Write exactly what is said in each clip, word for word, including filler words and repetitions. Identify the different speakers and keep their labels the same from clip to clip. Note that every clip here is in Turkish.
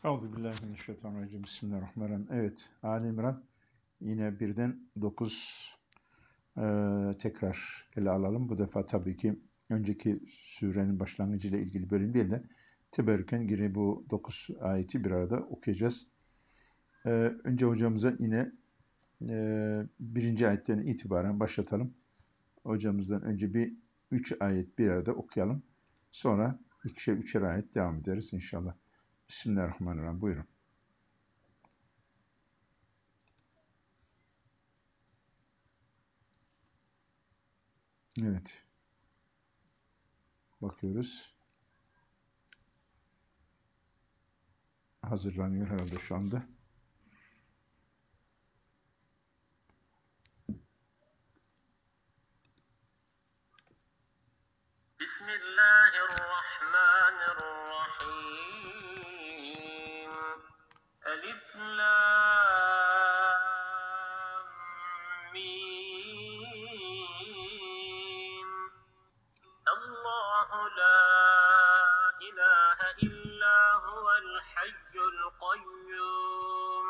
Speaker 1: Euzubillahimineşşeytanirracim. Bismillahirrahmanirrahim. Evet, Ali İmran yine birden dokuz e, tekrar ele alalım. Bu defa tabii ki önceki surenin başlangıcıyla ilgili bölüm değil de teberrüken geri bu dokuz ayeti bir arada okuyacağız. E, önce hocamıza yine e, birinci ayetten itibaren başlatalım. Hocamızdan önce bir üç ayet bir arada okuyalım. Sonra ikişer üçer ayet devam ederiz inşallah. Bismillahirrahmanirrahim. Buyurun. Evet. Bakıyoruz. Hazırlanıyor herhalde şu anda.
Speaker 2: Bismillahirrahmanirrahim. Elif lam mim. Allahu la ilahe illa huvel hayyul kayyum.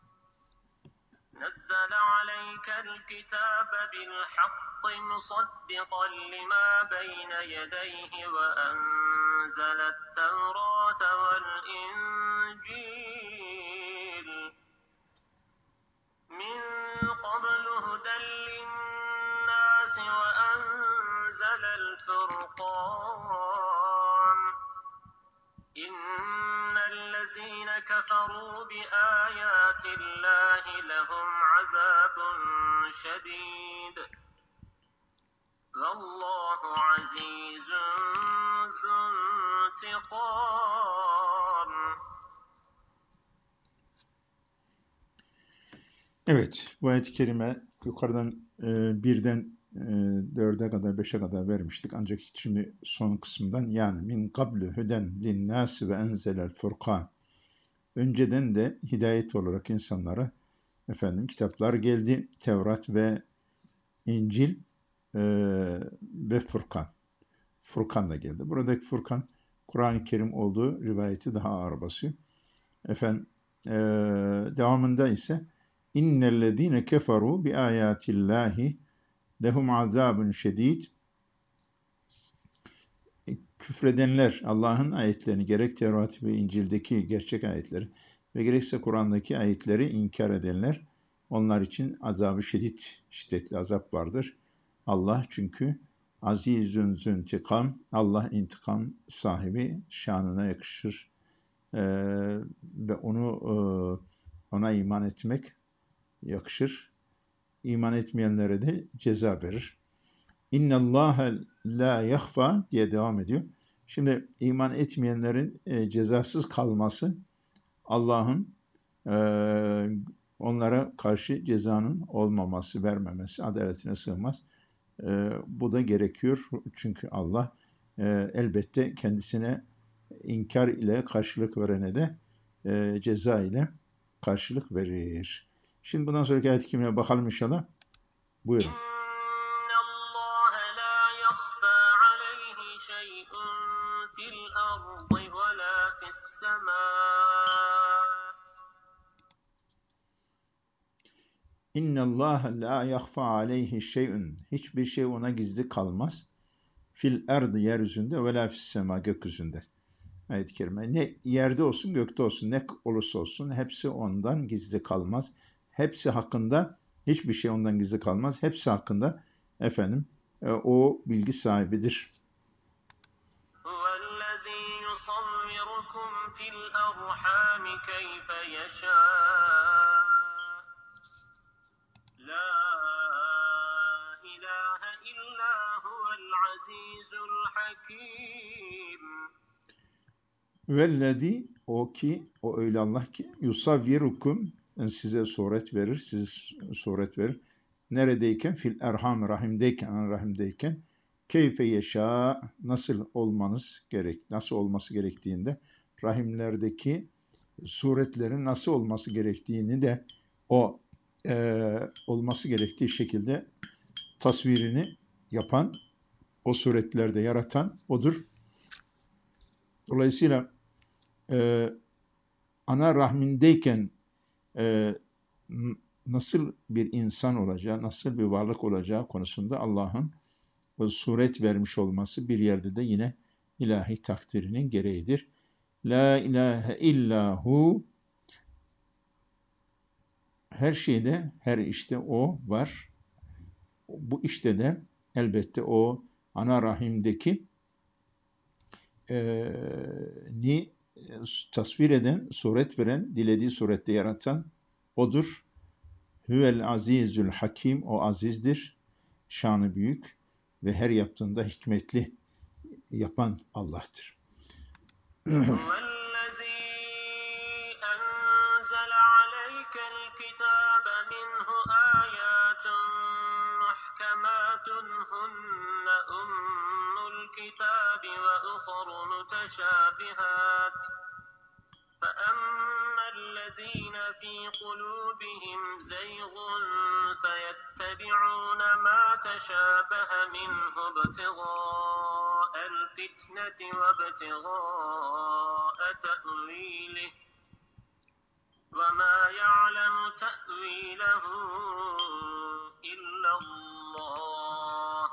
Speaker 2: نزل عليك الكتاب بالحق مصدقا لما بين يديه وأنزل التوراة والإنجيل من قبل هدى للناس وأنزل الفرقان إن الذين كفروا بآيات الله لهم عذاب شديد والله عزيز ذو انتقام.
Speaker 1: Evet, bu ayet-i kerime yukarıdan e, birden e, dörde kadar, beşe kadar vermiştik. Ancak şimdi son kısımdan yani min qablu huden linnâsi ve enzelel furkan. Önceden de hidayet olarak insanlara efendim kitaplar geldi. Tevrat ve İncil e, ve Furkan. Furkan da geldi. Buradaki Furkan, Kur'an-ı Kerim olduğu rivayeti daha ağır basıyor. Efendim, e, devamında ise innellezîne keferû bi âyâtillâhi lehum azâbun şedîd. Küfredenler Allah'ın ayetlerini, gerek Tevrat ve İncil'deki gerçek ayetleri ve gerekse Kur'an'daki ayetleri inkar edenler, onlar için azabı şiddet, şiddetli azap vardır. Allah çünkü azizün züntikam, Allah intikam sahibi, şanına yakışır ee, ve onu e, ona iman etmek yakışır. İman etmeyenlere de ceza verir. İnna Allah la yahfa diye devam ediyor. Şimdi iman etmeyenlerin e, cezasız kalması Allah'ın e, onlara karşı cezanın olmaması, vermemesi, adaletine sığmaz. E, bu da gerekiyor. Çünkü Allah e, elbette kendisine inkar ile karşılık verene de e, ceza ile karşılık verir. Şimdi bundan sonraki ayet-i kerimeye bakalım inşallah. Buyurun.
Speaker 2: İnna Allah la yakhfa aleyhi şey'un fil ardı ve la fis semâ.
Speaker 1: İnna Allah la yahfa aleyhi şey'un. Hiçbir şey ona gizli kalmaz. Fil erdi yeryüzünde ve la fis sema gökyüzünde. Ayet-i kerime. Ne yerde olsun gökte olsun ne olursa olsun hepsi ondan gizli kalmaz. Hepsi hakkında hiçbir şey ondan gizli kalmaz. Hepsi hakkında efendim e, o bilgi sahibidir.
Speaker 2: Huvellezî yusavvirukum fil erhâmi keyfe yeşâ. La ilahe illa huvel azîzul hakîm.
Speaker 1: Vellezî o ki o öyle Allah ki yusavvirukum size suret verir, size suret verir. Neredeyken fil erham rahimdeyken rahimdeyken keyfe yeşâ nasıl olmanız gerek nasıl olması gerektiğinde rahimlerdeki suretlerin nasıl olması gerektiğini de o e, olması gerektiği şekilde tasvirini yapan o suretlerde yaratan odur. Dolayısıyla e, ana rahmindeyken e, nasıl bir insan olacağı, nasıl bir varlık olacağı konusunda Allah'ın o suret vermiş olması bir yerde de yine ilahi takdirinin gereğidir. La ilahe illahu, her şeyde, her işte o var. Bu işte de elbette o ana rahimdeki e, ni tasvir eden, suret veren, dilediği surette yaratan odur. Huvel azizül hakim, o azizdir, şanı büyük ve her yaptığında hikmetli yapan Allah'tır.
Speaker 2: هو الذي أنزل عليك الكتاب منه آيات محكمات هن أم الكتاب وأخر متشابهات فأما الذين في قلوبهم زيغ فيتبعون ما تشابه منه ابتغاء الفتنة وابتغاء تأويله وما يعلم تأويله إلا الله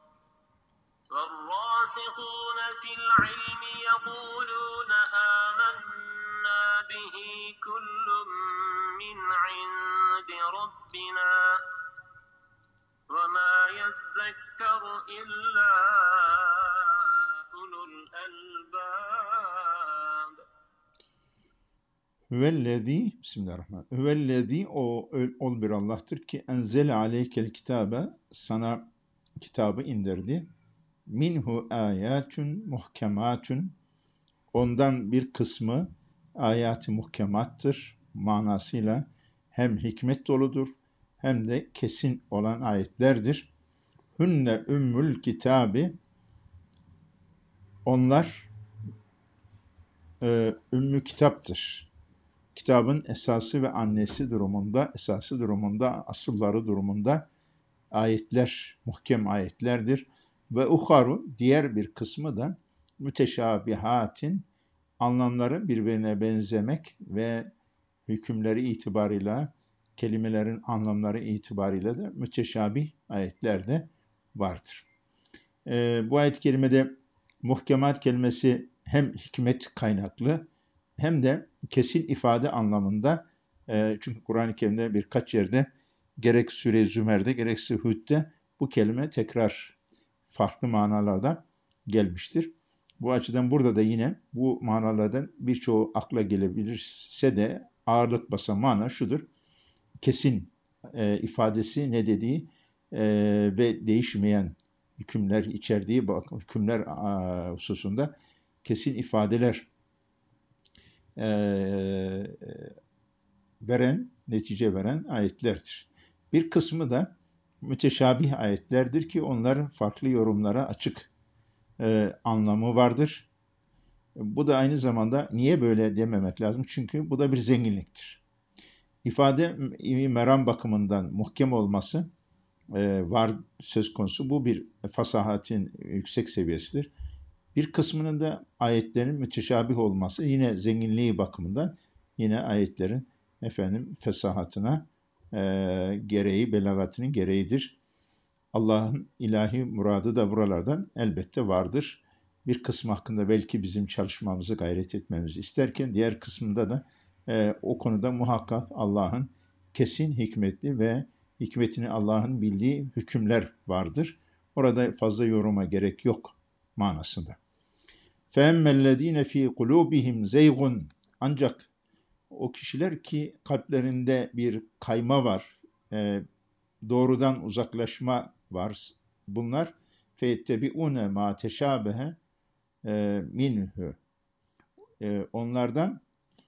Speaker 2: والراسخون في العلم يقولون آمنا به كل من عند ربنا وما يذكر إلا أولو الألباب.
Speaker 1: Hüvellezî, Bismillahirrahmanirrahim. Hüvellezî, o ol bir Allah'tır ki enzele aleykel kitabe, sana kitabı indirdi. Minhu ayatun muhkematun, ondan bir kısmı ayat-ı muhkemattır manasıyla, hem hikmet doludur hem de kesin olan ayetlerdir. Hünne ümmül kitabi, onlar e, ümmü kitaptır. Kitabın esası ve annesi durumunda, esası durumunda, asılları durumunda ayetler, muhkem ayetlerdir. Ve uharu, diğer bir kısmı da müteşabihatin, anlamları birbirine benzemek ve hükümleri itibarıyla, kelimelerin anlamları itibarıyla da müteşabih ayetler de vardır. Ee, bu ayet-i kerimede muhkemat kelimesi hem hikmet kaynaklı hem de kesin ifade anlamında, e, çünkü Kur'an-ı Kerim'de birkaç yerde gerek Sure-i Zümer'de gerekse Hud'de bu kelime tekrar farklı manalarda gelmiştir. Bu açıdan burada da yine bu manalardan birçoğu akla gelebilirse de ağırlık basan mana şudur: kesin e, ifadesi ne dediği e, ve değişmeyen hükümler içerdiği bak hükümler a, hususunda kesin ifadeler e, veren, netice veren ayetlerdir. Bir kısmı da müteşabih ayetlerdir ki onların farklı yorumlara açık e, anlamı vardır. Bu da aynı zamanda niye böyle dememek lazım? Çünkü bu da bir zenginliktir. İfade meram bakımından muhkem olması e, var söz konusu. Bu bir fasahatin yüksek seviyesidir. Bir kısmının da ayetlerin müteşabih olması yine zenginliği bakımından yine ayetlerin efendim fesahatına e, gereği, belagatının gereğidir. Allah'ın ilahi muradı da buralardan elbette vardır. Bir kısmı hakkında belki bizim çalışmamızı, gayret etmemizi isterken diğer kısmında da e, o konuda muhakkak Allah'ın kesin hikmetli ve hikmetini Allah'ın bildiği hükümler vardır. Orada fazla yoruma gerek yok manasında. فَاَمَّا الَّذ۪ينَ ف۪ي قُلُوبِهِمْ زَيْغٌ, ancak o kişiler ki kalplerinde bir kayma var, e, doğrudan uzaklaşma var. Bunlar فَيَتَّبِعُونَ مَا تَشَابَهَ minhu. E, onlardan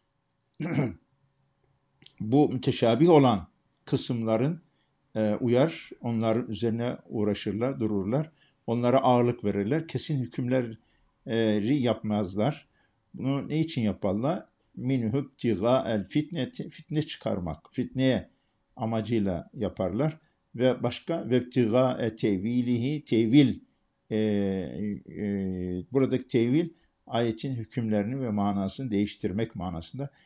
Speaker 1: bu müteşabih olan kısımların e, uyar, onların üzerine uğraşırlar, dururlar. Onlara ağırlık verirler. Kesin hükümleri yapmazlar. Bunu ne için yaparlar? Minhu ibtigâ'el fitneti, fitne çıkarmak, fitneye amacıyla yaparlar. Ve başka vebtigâ'e tevilihi, tevil, e, e, buradaki tevil ayetin hükümlerini ve manasını değiştirmek manasında.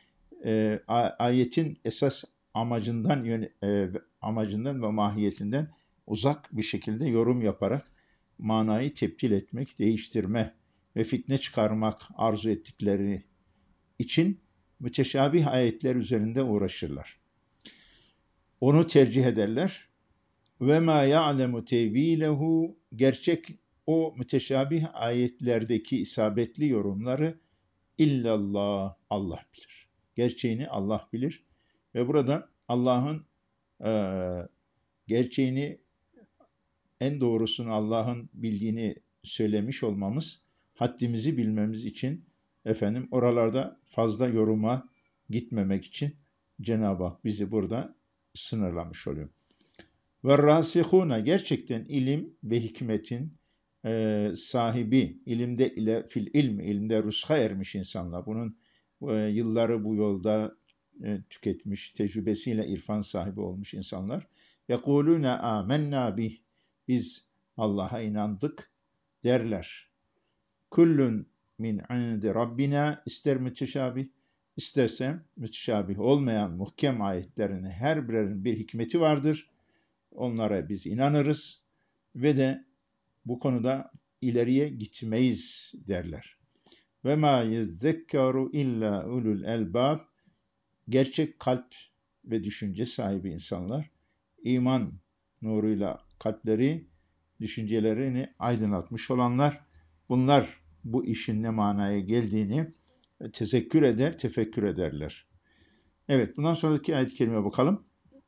Speaker 1: e, ayetin esas amacından e, amacından ve mahiyetinden uzak bir şekilde yorum yaparak manayı tebdil etmek, değiştirme ve fitne çıkarmak arzu ettikleri için müteşabih ayetler üzerinde uğraşırlar. Onu tercih ederler. Ve ma ya'lemu tevilehu, gerçek o müteşabih ayetlerdeki isabetli yorumları illallah, Allah bilir. Gerçeğini Allah bilir. Ve burada Allah'ın e, gerçeğini, en doğrusunu Allah'ın bildiğini söylemiş olmamız, haddimizi bilmemiz için, efendim oralarda fazla yoruma gitmemek için Cenab-ı Hak bizi burada sınırlamış oluyor. Ve rasihuna, gerçekten ilim ve hikmetin e, sahibi, ilimde ile fil ilm, ilimde rush'a ermiş insanlar. Bunun e, yılları bu yolda e, tüketmiş, tecrübesiyle irfan sahibi olmuş insanlar. Yekulune amennâ bih, biz Allah'a inandık derler. Kullun min indi rabbina, ister müteşabih, isterse müteşabih olmayan muhkem ayetlerine her birinin bir hikmeti vardır. Onlara biz inanırız ve de bu konuda ileriye gitmeyiz derler. Ve ma yezzekkaru illa ulul elbab, gerçek kalp ve düşünce sahibi insanlar, iman nuruyla kalpleri, düşüncelerini aydınlatmış olanlar, bunlar bu işin ne manaya geldiğini tezekkür eder, tefekkür ederler. Evet, bundan sonraki ayet-i kerimeye bakalım.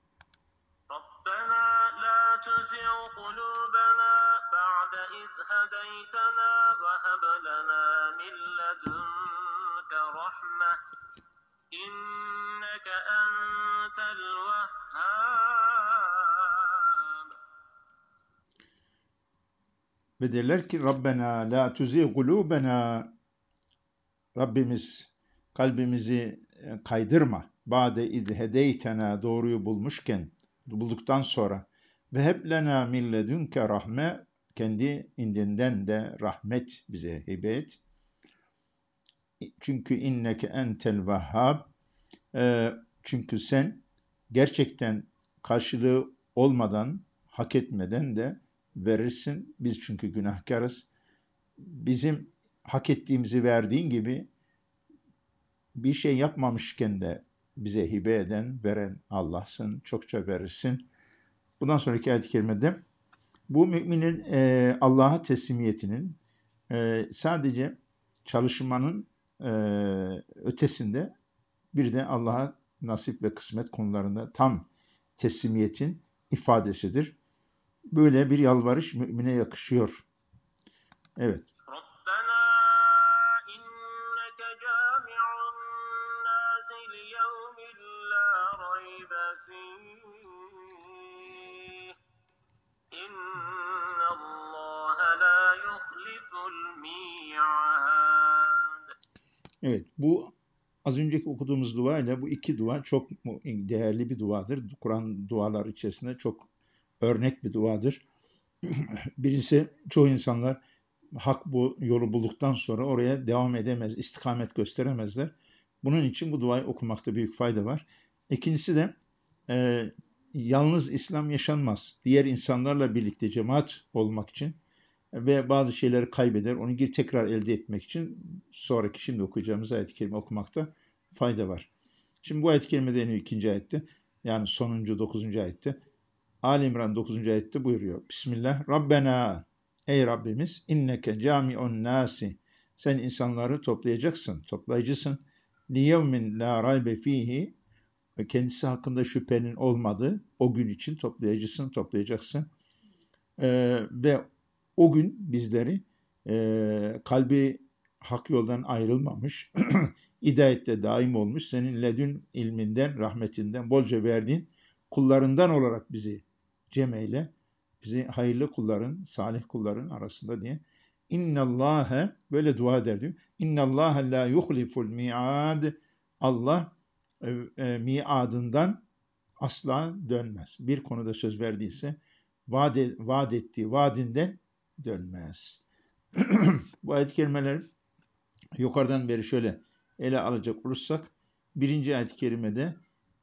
Speaker 2: ربنا لا تزغ قلوبنا بعد إذ هديتنا وهب لنا من لدنك رحمة إنك أنت الوهاب.
Speaker 1: Ve derler ki Rabbena la tuzi kulubena, Rabbimiz kalbimizi kaydırma. Ba'de iz hedeytena, doğruyu bulmuşken, bulduktan sonra, ve hep lena min ledünke rahme, kendi indinden de rahmet bize hibe et. Çünkü inneke entel vehhab, çünkü sen gerçekten karşılığı olmadan, hak etmeden de verirsin. Biz çünkü günahkarız. Bizim hak ettiğimizi verdiğin gibi bir şey yapmamışken de bize hibe eden, veren Allah'sın, çokça verirsin. Bundan sonraki ayet-i kerimede bu müminin e, Allah'a teslimiyetinin e, sadece çalışmanın e, ötesinde bir de Allah'a nasip ve kısmet konularında tam teslimiyetin ifadesidir. Böyle bir yalvarış mümine yakışıyor. Evet.
Speaker 2: ربنا إنك جامع الناس ليوم لا ريب فيه إن الله لا يخلف الميعاد.
Speaker 1: Evet, bu az önceki okuduğumuz dua ile bu iki dua çok değerli bir duadır. Kur'an duaları içerisinde çok örnek bir duadır. Birincisi, çoğu insanlar hak bu yolu bulduktan sonra oraya devam edemez, istikamet gösteremezler. Bunun için bu duayı okumakta büyük fayda var. İkincisi de e, yalnız İslam yaşanmaz. Diğer insanlarla birlikte cemaat olmak için ve bazı şeyleri kaybeder, onu geri tekrar elde etmek için sonraki şimdi okuyacağımız ayet-i kerime okumakta fayda var. Şimdi bu ayet-i kerime deniyor ikinci ayette, yani sonuncu dokuzuncu ayette. Ali İmran dokuzuncu ayette buyuruyor. Bismillah. Rabbena, ey Rabbimiz, inneke cami'un nasi, sen insanları toplayacaksın, toplayıcısın. Liyevmin la raybe fihi, ve kendisi hakkında şüphenin olmadığı o gün için toplayıcısın, toplayacaksın. Ee, ve o gün bizleri e, kalbi hak yoldan ayrılmamış, hidayette daim olmuş, senin ledün ilminden, rahmetinden bolca verdiğin kullarından olarak bizi cem eyle, bizi hayırlı kulların, salih kulların arasında diye. İnnallâhe, böyle dua eder diyor. İnnallâhe la yuhliful mi'ad, Allah e, e, miadından asla dönmez. Bir konuda söz verdiyse vaat, e, vaat ettiği vaadinden dönmez. Bu ayet-i kerimeleri yukarıdan beri şöyle ele alacak olursak, birinci ayet-i kerimede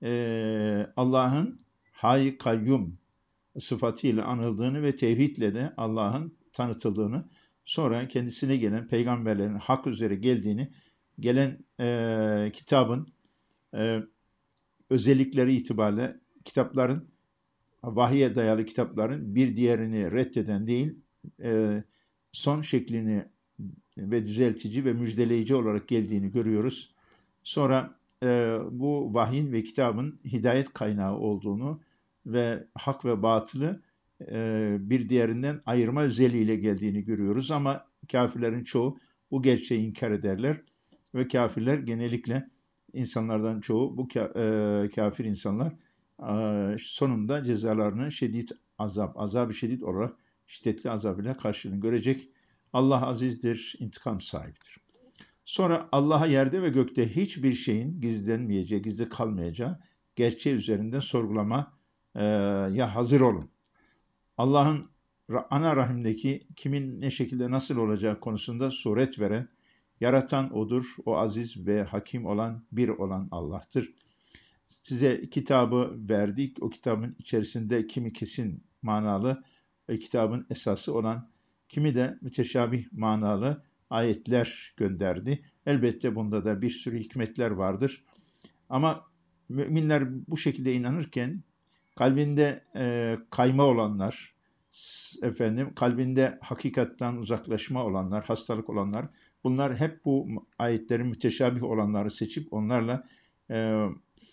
Speaker 1: e, Allah'ın Hayy Kayyum sıfatıyla anıldığını ve tevhidle de Allah'ın tanıtıldığını, sonra kendisine gelen peygamberlerin hak üzere geldiğini, gelen e, kitabın e, özellikleri itibariyle kitapların, vahiye dayalı kitapların bir diğerini reddeden değil, e, son şeklini ve düzeltici ve müjdeleyici olarak geldiğini görüyoruz. Sonra e, bu vahyin ve kitabın hidayet kaynağı olduğunu ve hak ve batılı e, bir diğerinden ayırma özelliğiyle geldiğini görüyoruz. Ama kafirlerin çoğu bu gerçeği inkar ederler ve kafirler genellikle insanlardan çoğu, bu ka- e, kafir insanlar e, sonunda cezalarını şiddet azap, azab-ı şiddet olarak şiddetli azab ile karşılığını görecek. Allah azizdir, intikam sahibidir. Sonra Allah'a yerde ve gökte hiçbir şeyin gizlenmeyeceği, gizli kalmayacağı gerçeği üzerinden sorgulama e, ya hazır olun. Allah'ın ana rahimdeki kimin ne şekilde nasıl olacağı konusunda suret veren, yaratan O'dur. O aziz ve hakim olan, bir olan Allah'tır. Size kitabı verdik. O kitabın içerisinde kimi kesin manalı ve kitabın esası olan, kimi de müteşabih manalı ayetler gönderdi. Elbette bunda da bir sürü hikmetler vardır. Ama müminler bu şekilde inanırken kalbinde e, kayma olanlar, efendim kalbinde hakikatten uzaklaşma olanlar, hastalık olanlar, bunlar hep bu ayetlerin müteşabih olanları seçip onlarla e,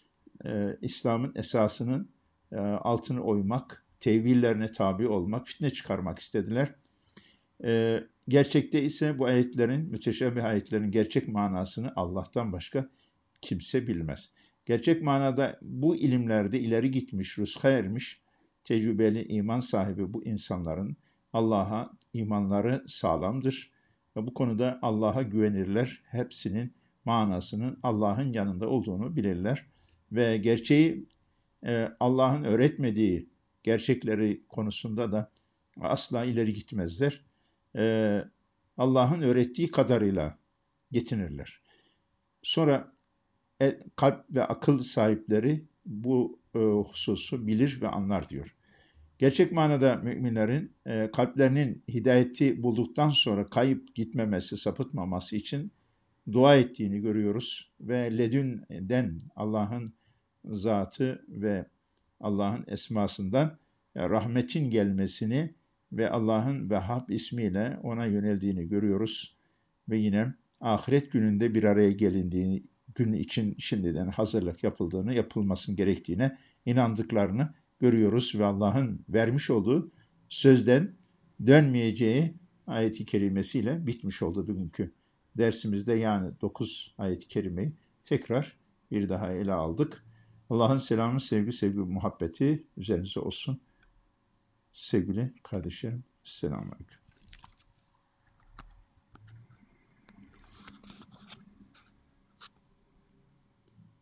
Speaker 1: e, İslam'ın esasının e, altını oymak, tevillerine tabi olmak, fitne çıkarmak istediler. E, gerçekte ise bu ayetlerin, müteşabih ayetlerin gerçek manasını Allah'tan başka kimse bilmez. Gerçek manada bu ilimlerde ileri gitmiş, rüskha ermiş, tecrübeli iman sahibi bu insanların Allah'a imanları sağlamdır. Ve bu konuda Allah'a güvenirler. Hepsinin manasının Allah'ın yanında olduğunu bilirler. Ve gerçeği e, Allah'ın öğretmediği gerçekleri konusunda da asla ileri gitmezler. E, Allah'ın öğrettiği kadarıyla yetinirler. Sonra e, kalp ve akıl sahipleri bu e, hususu bilir ve anlar diyor. Gerçek manada müminlerin e, kalplerinin hidayeti bulduktan sonra kayıp gitmemesi, sapıtmaması için dua ettiğini görüyoruz ve ledünden Allah'ın zatı ve Allah'ın esmasından e, rahmetin gelmesini ve Allah'ın Vehhab ismiyle ona yöneldiğini görüyoruz. Ve yine ahiret gününde bir araya gelindiğini, gün için şimdiden hazırlık yapıldığını, yapılmasının gerektiğine inandıklarını görüyoruz ve Allah'ın vermiş olduğu sözden dönmeyeceği ayet-i kerimesiyle bitmiş oldu bugünkü dersimizde. Yani dokuz ayet-i kerimeyi tekrar bir daha ele aldık. Allah'ın selamı, sevgi, sevgi, muhabbeti üzerinize olsun. Sevgili kardeşlerim, selamun aleyküm.